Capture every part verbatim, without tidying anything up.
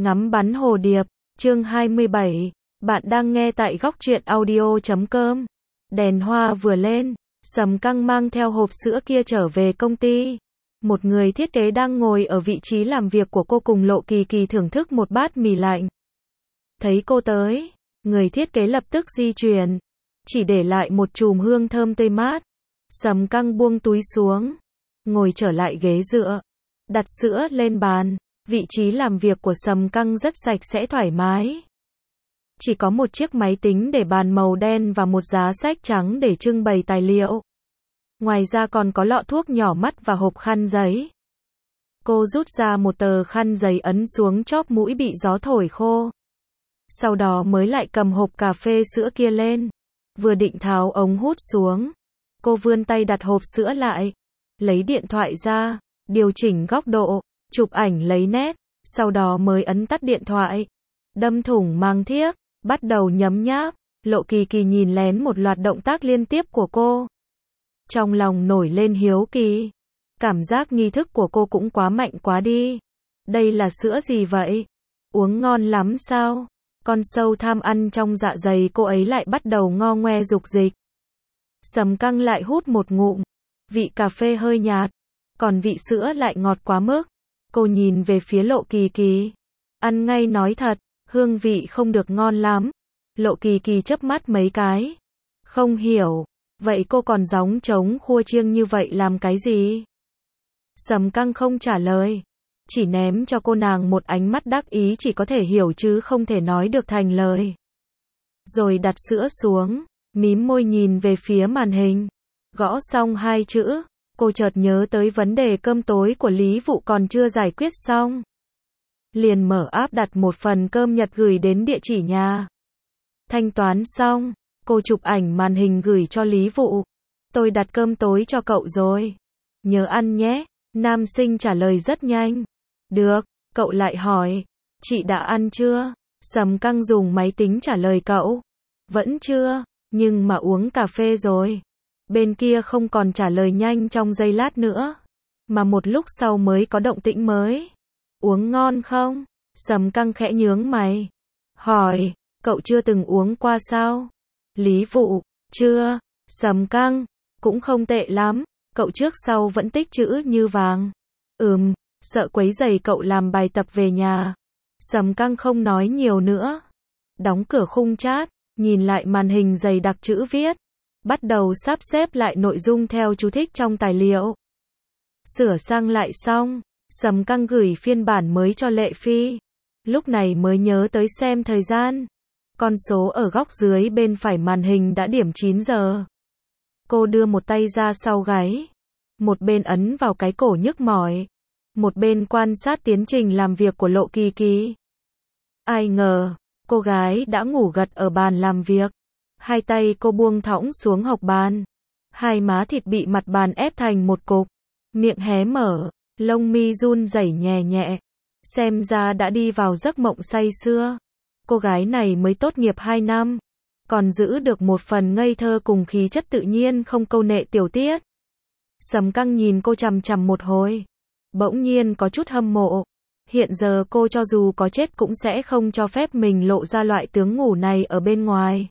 Ngắm bắn hồ điệp, chương hai mươi bảy. Bạn đang nghe tại góc truyện audio chấm com. Đèn hoa vừa lên, Sầm Căng mang theo hộp sữa kia trở về công ty. Một người thiết kế đang ngồi ở vị trí làm việc của cô cùng Lộ Kỳ Kỳ thưởng thức một bát mì lạnh. Thấy cô tới, người thiết kế lập tức di chuyển, chỉ để lại một chùm hương thơm tươi mát. Sầm Căng buông túi xuống, ngồi trở lại ghế dựa, đặt sữa lên bàn. Vị trí làm việc của Sầm Căng rất sạch sẽ thoải mái. Chỉ có một chiếc máy tính để bàn màu đen và một giá sách trắng để trưng bày tài liệu. Ngoài ra còn có lọ thuốc nhỏ mắt và hộp khăn giấy. Cô rút ra một tờ khăn giấy ấn xuống chóp mũi bị gió thổi khô. Sau đó mới lại cầm hộp cà phê sữa kia lên. Vừa định tháo ống hút xuống, cô vươn tay đặt hộp sữa lại, lấy điện thoại ra, điều chỉnh góc độ, chụp ảnh lấy nét, sau đó mới ấn tắt điện thoại, đâm thủng màng thiếc, bắt đầu nhấm nháp. Lộ Kỳ Kỳ nhìn lén một loạt động tác liên tiếp của cô. Trong lòng nổi lên hiếu kỳ. Cảm giác nghi thức của cô cũng quá mạnh quá đi. Đây là sữa gì vậy? Uống ngon lắm sao? Con sâu tham ăn trong dạ dày cô ấy lại bắt đầu ngo ngoe dục dịch. Sầm Căng lại hút một ngụm. Vị cà phê hơi nhạt, còn vị sữa lại ngọt quá mức. Cô nhìn về phía Lộ Kỳ Kỳ. Ăn ngay nói thật, hương vị không được ngon lắm. Lộ Kỳ Kỳ chớp mắt mấy cái. Không hiểu, vậy cô còn gióng trống khua chiêng như vậy làm cái gì? Sầm Căng không trả lời, chỉ ném cho cô nàng một ánh mắt đắc ý chỉ có thể hiểu chứ không thể nói được thành lời. Rồi đặt sữa xuống, mím môi nhìn về phía màn hình. Gõ xong hai chữ, cô chợt nhớ tới vấn đề cơm tối của Lý Vụ còn chưa giải quyết xong. Liền mở app đặt một phần cơm Nhật gửi đến địa chỉ nhà. Thanh toán xong, cô chụp ảnh màn hình gửi cho Lý Vụ. Tôi đặt cơm tối cho cậu rồi. Nhớ ăn nhé. Nam sinh trả lời rất nhanh. Được, cậu lại hỏi. Chị đã ăn chưa? Sầm Căng dùng máy tính trả lời cậu. Vẫn chưa, nhưng mà uống cà phê rồi. Bên kia không còn trả lời nhanh trong giây lát nữa, mà một lúc sau mới có động tĩnh mới. Uống ngon không? Sầm Căng khẽ nhướng mày. Hỏi, cậu chưa từng uống qua sao? Lý Vụ, chưa. Sầm Căng, cũng không tệ lắm. Cậu trước sau vẫn tích chữ như vàng. Ừm, sợ quấy rầy cậu làm bài tập về nhà. Sầm Căng không nói nhiều nữa. Đóng cửa khung chat, nhìn lại màn hình dày đặc chữ viết. Bắt đầu sắp xếp lại nội dung theo chú thích trong tài liệu. Sửa sang lại xong, Sầm Căng gửi phiên bản mới cho Lệ Phi. Lúc này mới nhớ tới xem thời gian. Con số ở góc dưới bên phải màn hình đã điểm chín giờ. Cô đưa một tay ra sau gáy, một bên ấn vào cái cổ nhức mỏi, một bên quan sát tiến trình làm việc của Lộ Kỳ Kỳ. Ai ngờ, cô gái đã ngủ gật ở bàn làm việc. Hai tay cô buông thõng xuống hộc bàn. Hai má thịt bị mặt bàn ép thành một cục. Miệng hé mở, lông mi run rẩy nhẹ nhẹ. Xem ra đã đi vào giấc mộng say sưa. Cô gái này mới tốt nghiệp hai năm. Còn giữ được một phần ngây thơ cùng khí chất tự nhiên không câu nệ tiểu tiết. Sầm Căng nhìn cô chằm chằm một hồi. Bỗng nhiên có chút hâm mộ. Hiện giờ cô cho dù có chết cũng sẽ không cho phép mình lộ ra loại tướng ngủ này ở bên ngoài.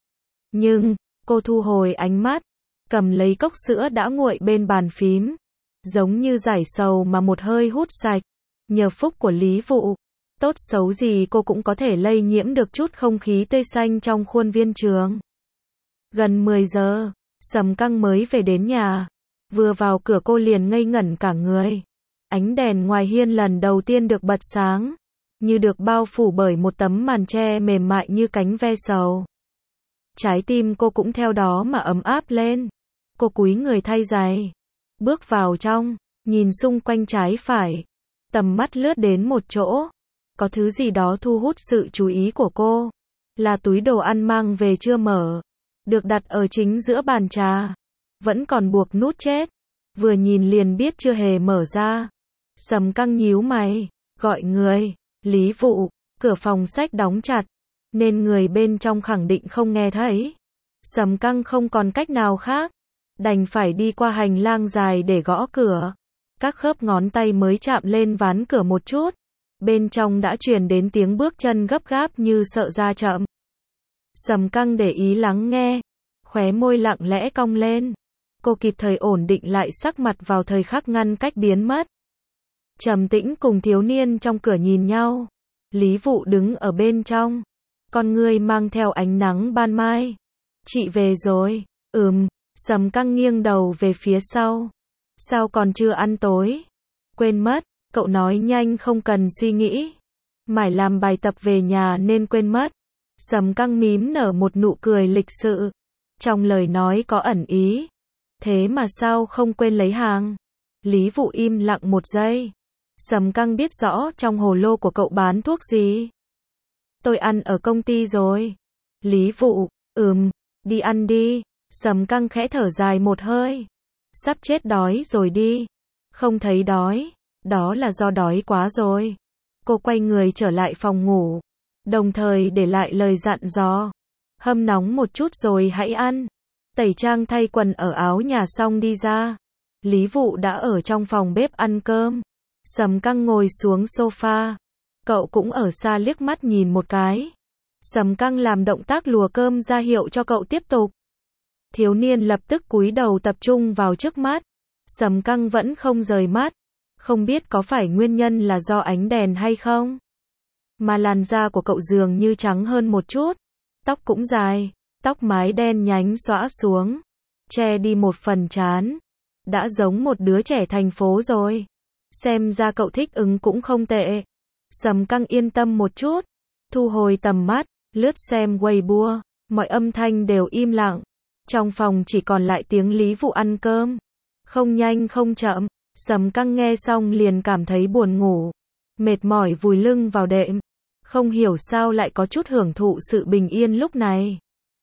Nhưng, cô thu hồi ánh mắt, cầm lấy cốc sữa đã nguội bên bàn phím. Giống như giải sầu mà một hơi hút sạch. Nhờ phúc của Lý Vụ, tốt xấu gì cô cũng có thể lây nhiễm được chút không khí tươi xanh trong khuôn viên trường. Gần mười giờ, Sầm Căng mới về đến nhà. Vừa vào cửa cô liền ngây ngẩn cả người. Ánh đèn ngoài hiên lần đầu tiên được bật sáng, như được bao phủ bởi một tấm màn tre mềm mại như cánh ve sầu. Trái tim cô cũng theo đó mà ấm áp lên. Cô cúi người thay giày, bước vào trong, nhìn xung quanh trái phải. Tầm mắt lướt đến một chỗ. Có thứ gì đó thu hút sự chú ý của cô. Là túi đồ ăn mang về chưa mở. Được đặt ở chính giữa bàn trà. Vẫn còn buộc nút chết. Vừa nhìn liền biết chưa hề mở ra. Sầm Căng nhíu mày, gọi người. Lý Vụ, cửa phòng sách đóng chặt, nên người bên trong khẳng định không nghe thấy. Sầm Căng không còn cách nào khác, đành phải đi qua hành lang dài để gõ cửa. Các khớp ngón tay mới chạm lên ván cửa một chút. Bên trong đã truyền đến tiếng bước chân gấp gáp như sợ ra chậm. Sầm Căng để ý lắng nghe, khóe môi lặng lẽ cong lên. Cô kịp thời ổn định lại sắc mặt vào thời khắc ngăn cách biến mất. Trầm Tĩnh cùng thiếu niên trong cửa nhìn nhau. Lý Vụ đứng ở bên trong, con ngươi mang theo ánh nắng ban mai. Chị về rồi. Ừm. Sầm Căng nghiêng đầu về phía sau. Sao còn chưa ăn tối? Quên mất. Cậu nói nhanh không cần suy nghĩ. Mải làm bài tập về nhà nên quên mất. Sầm Căng mím nở một nụ cười lịch sự. Trong lời nói có ẩn ý. Thế mà sao không quên lấy hàng? Lý Vụ im lặng một giây. Sầm Căng biết rõ trong hồ lô của cậu bán thuốc gì. Tôi ăn ở công ty rồi. Lý Vụ, ừm, đi ăn đi. Sầm Căng khẽ thở dài một hơi. Sắp chết đói rồi đi. Không thấy đói. Đó là do đói quá rồi. Cô quay người trở lại phòng ngủ. Đồng thời để lại lời dặn dò. Hâm nóng một chút rồi hãy ăn. Tẩy trang thay quần ở áo nhà xong đi ra. Lý Vụ đã ở trong phòng bếp ăn cơm. Sầm Căng ngồi xuống sofa. Cậu cũng ở xa liếc mắt nhìn một cái. Sầm Căng làm động tác lùa cơm ra hiệu cho cậu tiếp tục. Thiếu niên lập tức cúi đầu tập trung vào trước mắt. Sầm Căng vẫn không rời mắt. Không biết có phải nguyên nhân là do ánh đèn hay không? Mà làn da của cậu dường như trắng hơn một chút. Tóc cũng dài. Tóc mái đen nhánh xõa xuống. Che đi một phần trán. Đã giống một đứa trẻ thành phố rồi. Xem ra cậu thích ứng cũng không tệ. Sầm Căng yên tâm một chút. Thu hồi tầm mắt. Lướt xem Weibo. Mọi âm thanh đều im lặng. Trong phòng chỉ còn lại tiếng Lý Vụ ăn cơm. Không nhanh không chậm. Sầm Căng nghe xong liền cảm thấy buồn ngủ. Mệt mỏi vùi lưng vào đệm. Không hiểu sao lại có chút hưởng thụ sự bình yên lúc này.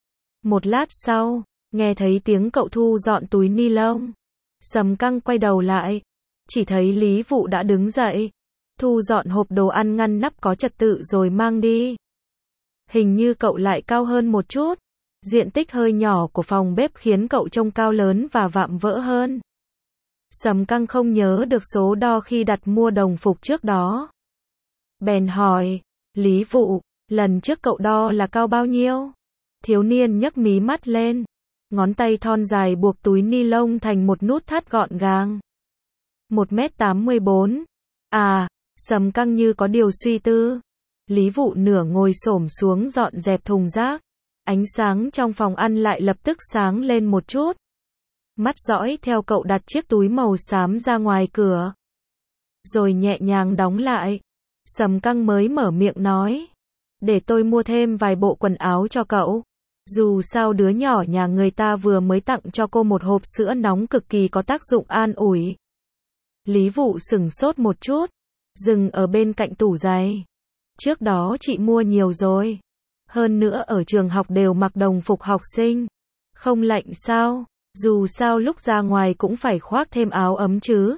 Một lát sau, nghe thấy tiếng cậu thu dọn túi ni lông. Sầm Căng quay đầu lại. Chỉ thấy Lý Vụ đã đứng dậy. Thu dọn hộp đồ ăn ngăn nắp có trật tự rồi mang đi. Hình như cậu lại cao hơn một chút. Diện tích hơi nhỏ của phòng bếp khiến cậu trông cao lớn và vạm vỡ hơn. Sầm Căng không nhớ được số đo khi đặt mua đồng phục trước đó. Bèn hỏi, Lý Vụ, lần trước cậu đo là cao bao nhiêu? Thiếu niên nhấc mí mắt lên. Ngón tay thon dài buộc túi ni lông thành một nút thắt gọn gàng. một mét tám mươi bốn. À, Sầm Căng như có điều suy tư. Lý Vụ nửa ngồi xổm xuống dọn dẹp thùng rác. Ánh sáng trong phòng ăn lại lập tức sáng lên một chút. Mắt dõi theo cậu đặt chiếc túi màu xám ra ngoài cửa. Rồi nhẹ nhàng đóng lại. Sầm Căng mới mở miệng nói. Để tôi mua thêm vài bộ quần áo cho cậu. Dù sao đứa nhỏ nhà người ta vừa mới tặng cho cô một hộp sữa nóng cực kỳ có tác dụng an ủi. Lý Vụ sửng sốt một chút. Dừng ở bên cạnh tủ giày. Trước đó chị mua nhiều rồi. Hơn nữa ở trường học đều mặc đồng phục học sinh. Không lạnh sao? Dù sao lúc ra ngoài cũng phải khoác thêm áo ấm chứ.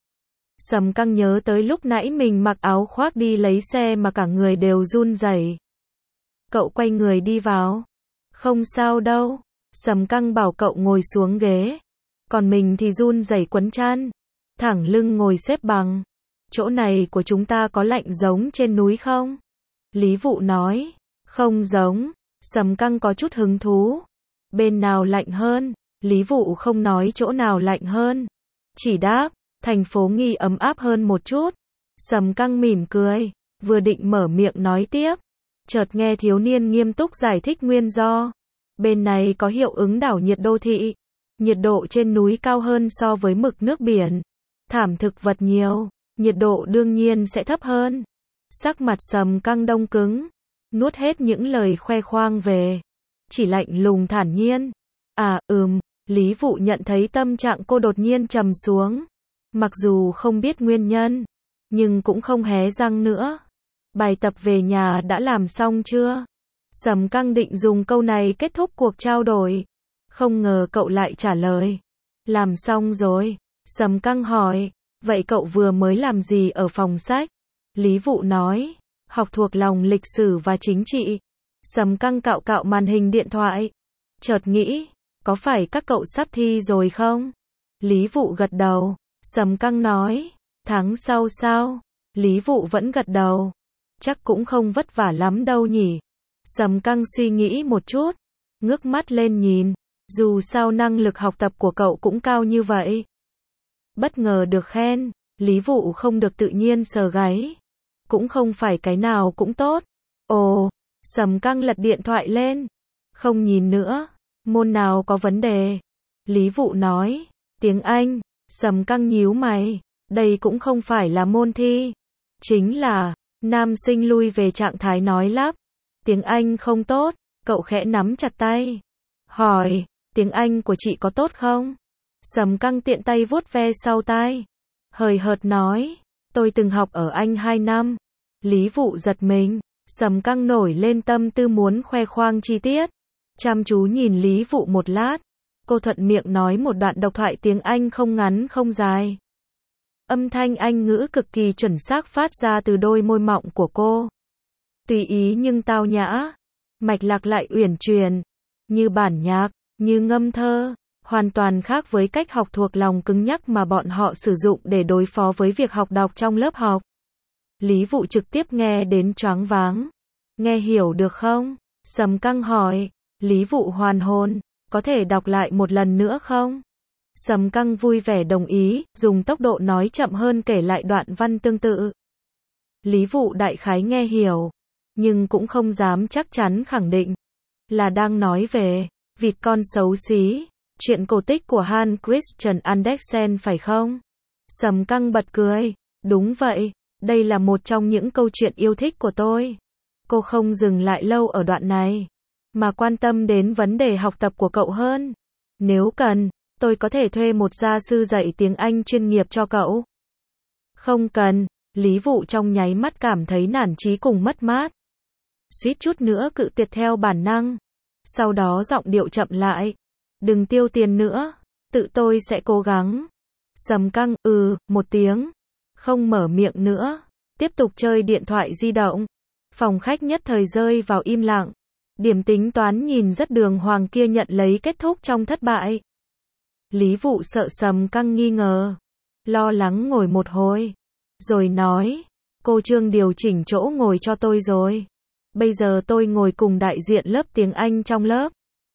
Sầm Căng nhớ tới lúc nãy mình mặc áo khoác đi lấy xe mà cả người đều run rẩy. Cậu quay người đi vào. Không sao đâu. Sầm Căng bảo cậu ngồi xuống ghế. Còn mình thì run rẩy quấn chăn. Thẳng lưng ngồi xếp bằng. Chỗ này của chúng ta có lạnh giống trên núi không? Lý Vụ nói. Không giống. Sầm Căng có chút hứng thú. Bên nào lạnh hơn? Lý Vụ không nói chỗ nào lạnh hơn. Chỉ đáp, thành phố Nghi ấm áp hơn một chút. Sầm Căng mỉm cười. Vừa định mở miệng nói tiếp. Chợt nghe thiếu niên nghiêm túc giải thích nguyên do. Bên này có hiệu ứng đảo nhiệt đô thị. Nhiệt độ trên núi cao hơn so với mực nước biển. Thảm thực vật nhiều. Nhiệt độ đương nhiên sẽ thấp hơn. Sắc mặt Sầm Căng đông cứng. Nuốt hết những lời khoe khoang về. Chỉ lạnh lùng thản nhiên. À, ừm, Lý Vụ nhận thấy tâm trạng cô đột nhiên trầm xuống. Mặc dù không biết nguyên nhân, nhưng cũng không hé răng nữa. Bài tập về nhà đã làm xong chưa? Sầm Căng định dùng câu này kết thúc cuộc trao đổi. Không ngờ cậu lại trả lời. Làm xong rồi. Sầm Căng hỏi. Vậy cậu vừa mới làm gì ở phòng sách? Lý Vụ nói. Học thuộc lòng lịch sử và chính trị. Sầm Căng cạo cạo màn hình điện thoại. Chợt nghĩ. Có phải các cậu sắp thi rồi không? Lý Vụ gật đầu. Sầm Căng nói. Tháng sau sao? Lý Vụ vẫn gật đầu. Chắc cũng không vất vả lắm đâu nhỉ. Sầm Căng suy nghĩ một chút, ngước mắt lên nhìn, dù sao năng lực học tập của cậu cũng cao như vậy. Bất ngờ được khen, Lý Vụ không được tự nhiên sờ gáy. Cũng không phải cái nào cũng tốt. Ồ, Sầm Căng lật điện thoại lên. Không nhìn nữa, môn nào có vấn đề? Lý Vụ nói, tiếng Anh. Sầm Căng nhíu mày, đây cũng không phải là môn thi. Chính là, nam sinh lui về trạng thái nói lắp. Tiếng Anh không tốt, cậu khẽ nắm chặt tay. Hỏi, tiếng Anh của chị có tốt không? Sầm Căng tiện tay vuốt ve sau tai. Hời hợt nói, tôi từng học ở Anh hai năm. Lý Vụ giật mình, Sầm Căng nổi lên tâm tư muốn khoe khoang chi tiết. Chăm chú nhìn Lý Vụ một lát. Cô thuận miệng nói một đoạn độc thoại tiếng Anh không ngắn không dài. Âm thanh Anh ngữ cực kỳ chuẩn xác phát ra từ đôi môi mọng của cô. Tùy ý nhưng tao nhã. Mạch lạc lại uyển chuyển. Như bản nhạc, như ngâm thơ. Hoàn toàn khác với cách học thuộc lòng cứng nhắc mà bọn họ sử dụng để đối phó với việc học đọc trong lớp học. Lý Vụ trực tiếp nghe đến choáng váng. Nghe hiểu được không? Sầm Căng hỏi. Lý Vụ hoàn hồn. Có thể đọc lại một lần nữa không? Sầm Căng vui vẻ đồng ý, dùng tốc độ nói chậm hơn kể lại đoạn văn tương tự. Lý Vụ đại khái nghe hiểu, nhưng cũng không dám chắc chắn khẳng định. Là đang nói về vịt con xấu xí, chuyện cổ tích của Hans Christian Andersen phải không? Sầm Căng bật cười. Đúng vậy, đây là một trong những câu chuyện yêu thích của tôi. Cô không dừng lại lâu ở đoạn này, mà quan tâm đến vấn đề học tập của cậu hơn. Nếu cần, tôi có thể thuê một gia sư dạy tiếng Anh chuyên nghiệp cho cậu. Không cần, Lý Vụ trong nháy mắt cảm thấy nản chí cùng mất mát. Suýt chút nữa cự tuyệt theo bản năng. Sau đó giọng điệu chậm lại. Đừng tiêu tiền nữa, tự tôi sẽ cố gắng. Sầm Căng, ừ, một tiếng. Không mở miệng nữa. Tiếp tục chơi điện thoại di động. Phòng khách nhất thời rơi vào im lặng. Điểm tính toán nhìn rất đường hoàng kia nhận lấy kết thúc trong thất bại. Lý Vụ sợ Sầm Căng nghi ngờ. Lo lắng ngồi một hồi. Rồi nói, cô Trương điều chỉnh chỗ ngồi cho tôi rồi. Bây giờ tôi ngồi cùng đại diện lớp tiếng Anh trong lớp.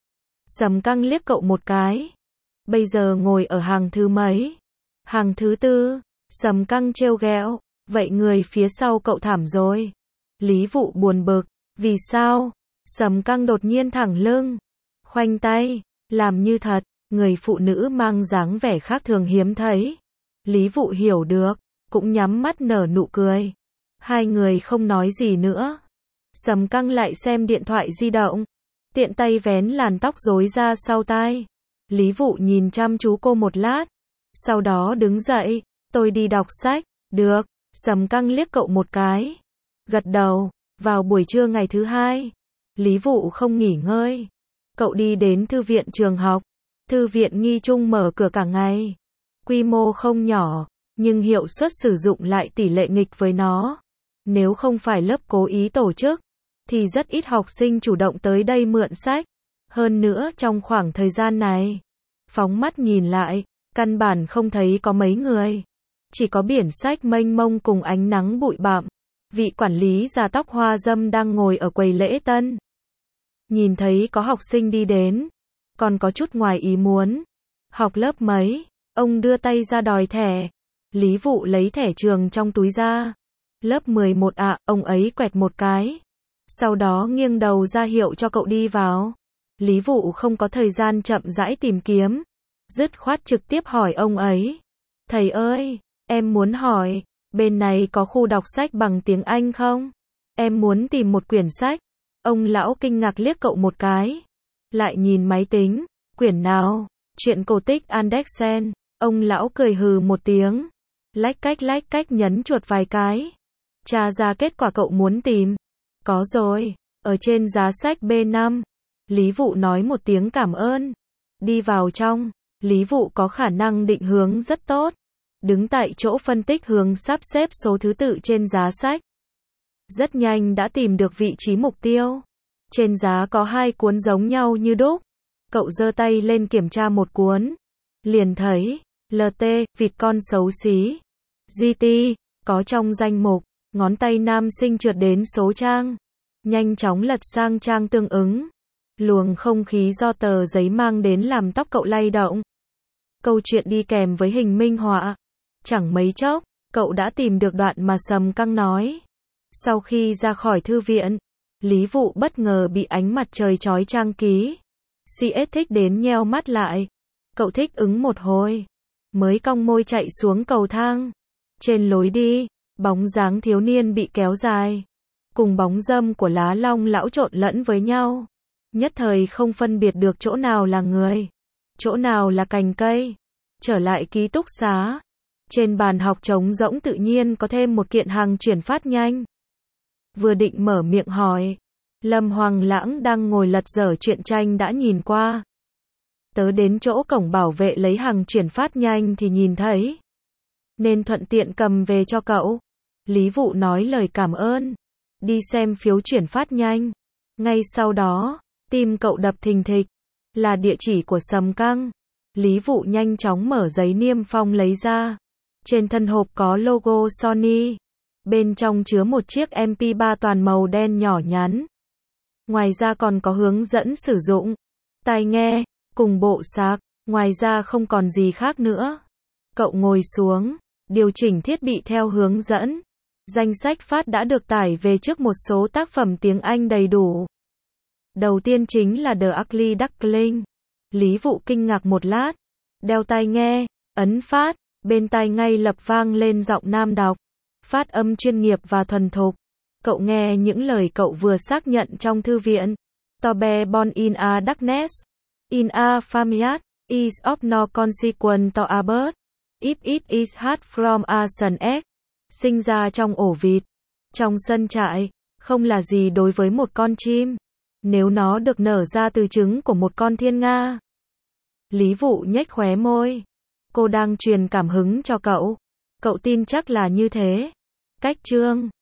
Sầm Căng liếc cậu một cái. Bây giờ ngồi ở hàng thứ mấy? Hàng thứ tư. Sầm Căng trêu ghẹo. Vậy người phía sau cậu thảm rồi. Lý Vụ buồn bực. Vì sao? Sầm Căng đột nhiên thẳng lưng. Khoanh tay. Làm như thật. Người phụ nữ mang dáng vẻ khác thường hiếm thấy. Lý Vụ hiểu được. Cũng nhắm mắt nở nụ cười. Hai người không nói gì nữa. Sầm Căng lại xem điện thoại di động. Tiện tay vén làn tóc rối ra sau tai. Lý Vụ nhìn chăm chú cô một lát. Sau đó đứng dậy. Tôi đi đọc sách. Được. Sầm Căng liếc cậu một cái. Gật đầu. Vào buổi trưa ngày thứ hai. Lý Vụ không nghỉ ngơi. Cậu đi đến thư viện trường học. Thư viện Nghi Trung mở cửa cả ngày. Quy mô không nhỏ, nhưng hiệu suất sử dụng lại tỷ lệ nghịch với nó. Nếu không phải lớp cố ý tổ chức, thì rất ít học sinh chủ động tới đây mượn sách. Hơn nữa trong khoảng thời gian này, phóng mắt nhìn lại, căn bản không thấy có mấy người. Chỉ có biển sách mênh mông cùng ánh nắng bụi bặm. Vị quản lý già tóc hoa dâm đang ngồi ở quầy lễ tân. Nhìn thấy có học sinh đi đến, còn có chút ngoài ý muốn. Học lớp mấy? Ông đưa tay ra đòi thẻ. Lý Vụ lấy thẻ trường trong túi ra. Lớp mười một ạ, à, ông ấy quẹt một cái. Sau đó nghiêng đầu ra hiệu cho cậu đi vào. Lý Vụ không có thời gian chậm rãi tìm kiếm. Dứt khoát trực tiếp hỏi ông ấy. Thầy ơi, em muốn hỏi, bên này có khu đọc sách bằng tiếng Anh không? Em muốn tìm một quyển sách. Ông lão kinh ngạc liếc cậu một cái. Lại nhìn máy tính. Quyển nào? Chuyện cổ tích Andersen. Ông lão cười hừ một tiếng. Lách cách lách cách nhấn chuột vài cái. Tra ra kết quả cậu muốn tìm. Có rồi. Ở trên giá sách B năm. Lý Vụ nói một tiếng cảm ơn. Đi vào trong. Lý Vụ có khả năng định hướng rất tốt. Đứng tại chỗ phân tích hướng sắp xếp số thứ tự trên giá sách. Rất nhanh đã tìm được vị trí mục tiêu. Trên giá có hai cuốn giống nhau như đúc. Cậu giơ tay lên kiểm tra một cuốn. Liền thấy, lờ tê, vịt con xấu xí. giê tê, có trong danh mục, ngón tay nam sinh trượt đến số trang. Nhanh chóng lật sang trang tương ứng. Luồng không khí do tờ giấy mang đến làm tóc cậu lay động. Câu chuyện đi kèm với hình minh họa. Chẳng mấy chốc, cậu đã tìm được đoạn mà Sầm Căng nói. Sau khi ra khỏi thư viện, Lý Vụ bất ngờ bị ánh mặt trời chói chang ký. xê ét thích đến nheo mắt lại. Cậu thích ứng một hồi, mới cong môi chạy xuống cầu thang. Trên lối đi, bóng dáng thiếu niên bị kéo dài, cùng bóng râm của lá long lão trộn lẫn với nhau. Nhất thời không phân biệt được chỗ nào là người, chỗ nào là cành cây. Trở lại ký túc xá, trên bàn học trống rỗng tự nhiên có thêm một kiện hàng chuyển phát nhanh. Vừa định mở miệng hỏi, Lâm Hoàng Lãng đang ngồi lật dở truyện tranh đã nhìn qua. Tớ đến chỗ cổng bảo vệ lấy hàng chuyển phát nhanh thì nhìn thấy, nên thuận tiện cầm về cho cậu. Lý Vụ nói lời cảm ơn, đi xem phiếu chuyển phát nhanh. Ngay sau đó, tim cậu đập thình thịch, là địa chỉ của Sầm Căng. Lý Vụ nhanh chóng mở giấy niêm phong lấy ra. Trên thân hộp có logo Sony, bên trong chứa một chiếc em pê ba toàn màu đen nhỏ nhắn. Ngoài ra còn có hướng dẫn sử dụng, tai nghe, cùng bộ sạc, ngoài ra không còn gì khác nữa. Cậu ngồi xuống, điều chỉnh thiết bị theo hướng dẫn. Danh sách phát đã được tải về trước một số tác phẩm tiếng Anh đầy đủ. Đầu tiên chính là The Ugly Duckling. Lý Vụ kinh ngạc một lát, đeo tai nghe, ấn phát, bên tai ngay lập vang lên giọng nam đọc, phát âm chuyên nghiệp và thuần thục. Cậu nghe những lời cậu vừa xác nhận trong thư viện. Tobe born in a darkness, in a family, is of no consequence to a bird, if it is hatched from a sun egg. Sinh ra trong ổ vịt, trong sân trại, không là gì đối với một con chim, nếu nó được nở ra từ trứng của một con thiên nga. Lý Vụ nhếch khóe môi. Cô đang truyền cảm hứng cho cậu. Cậu tin chắc là như thế. Cách chương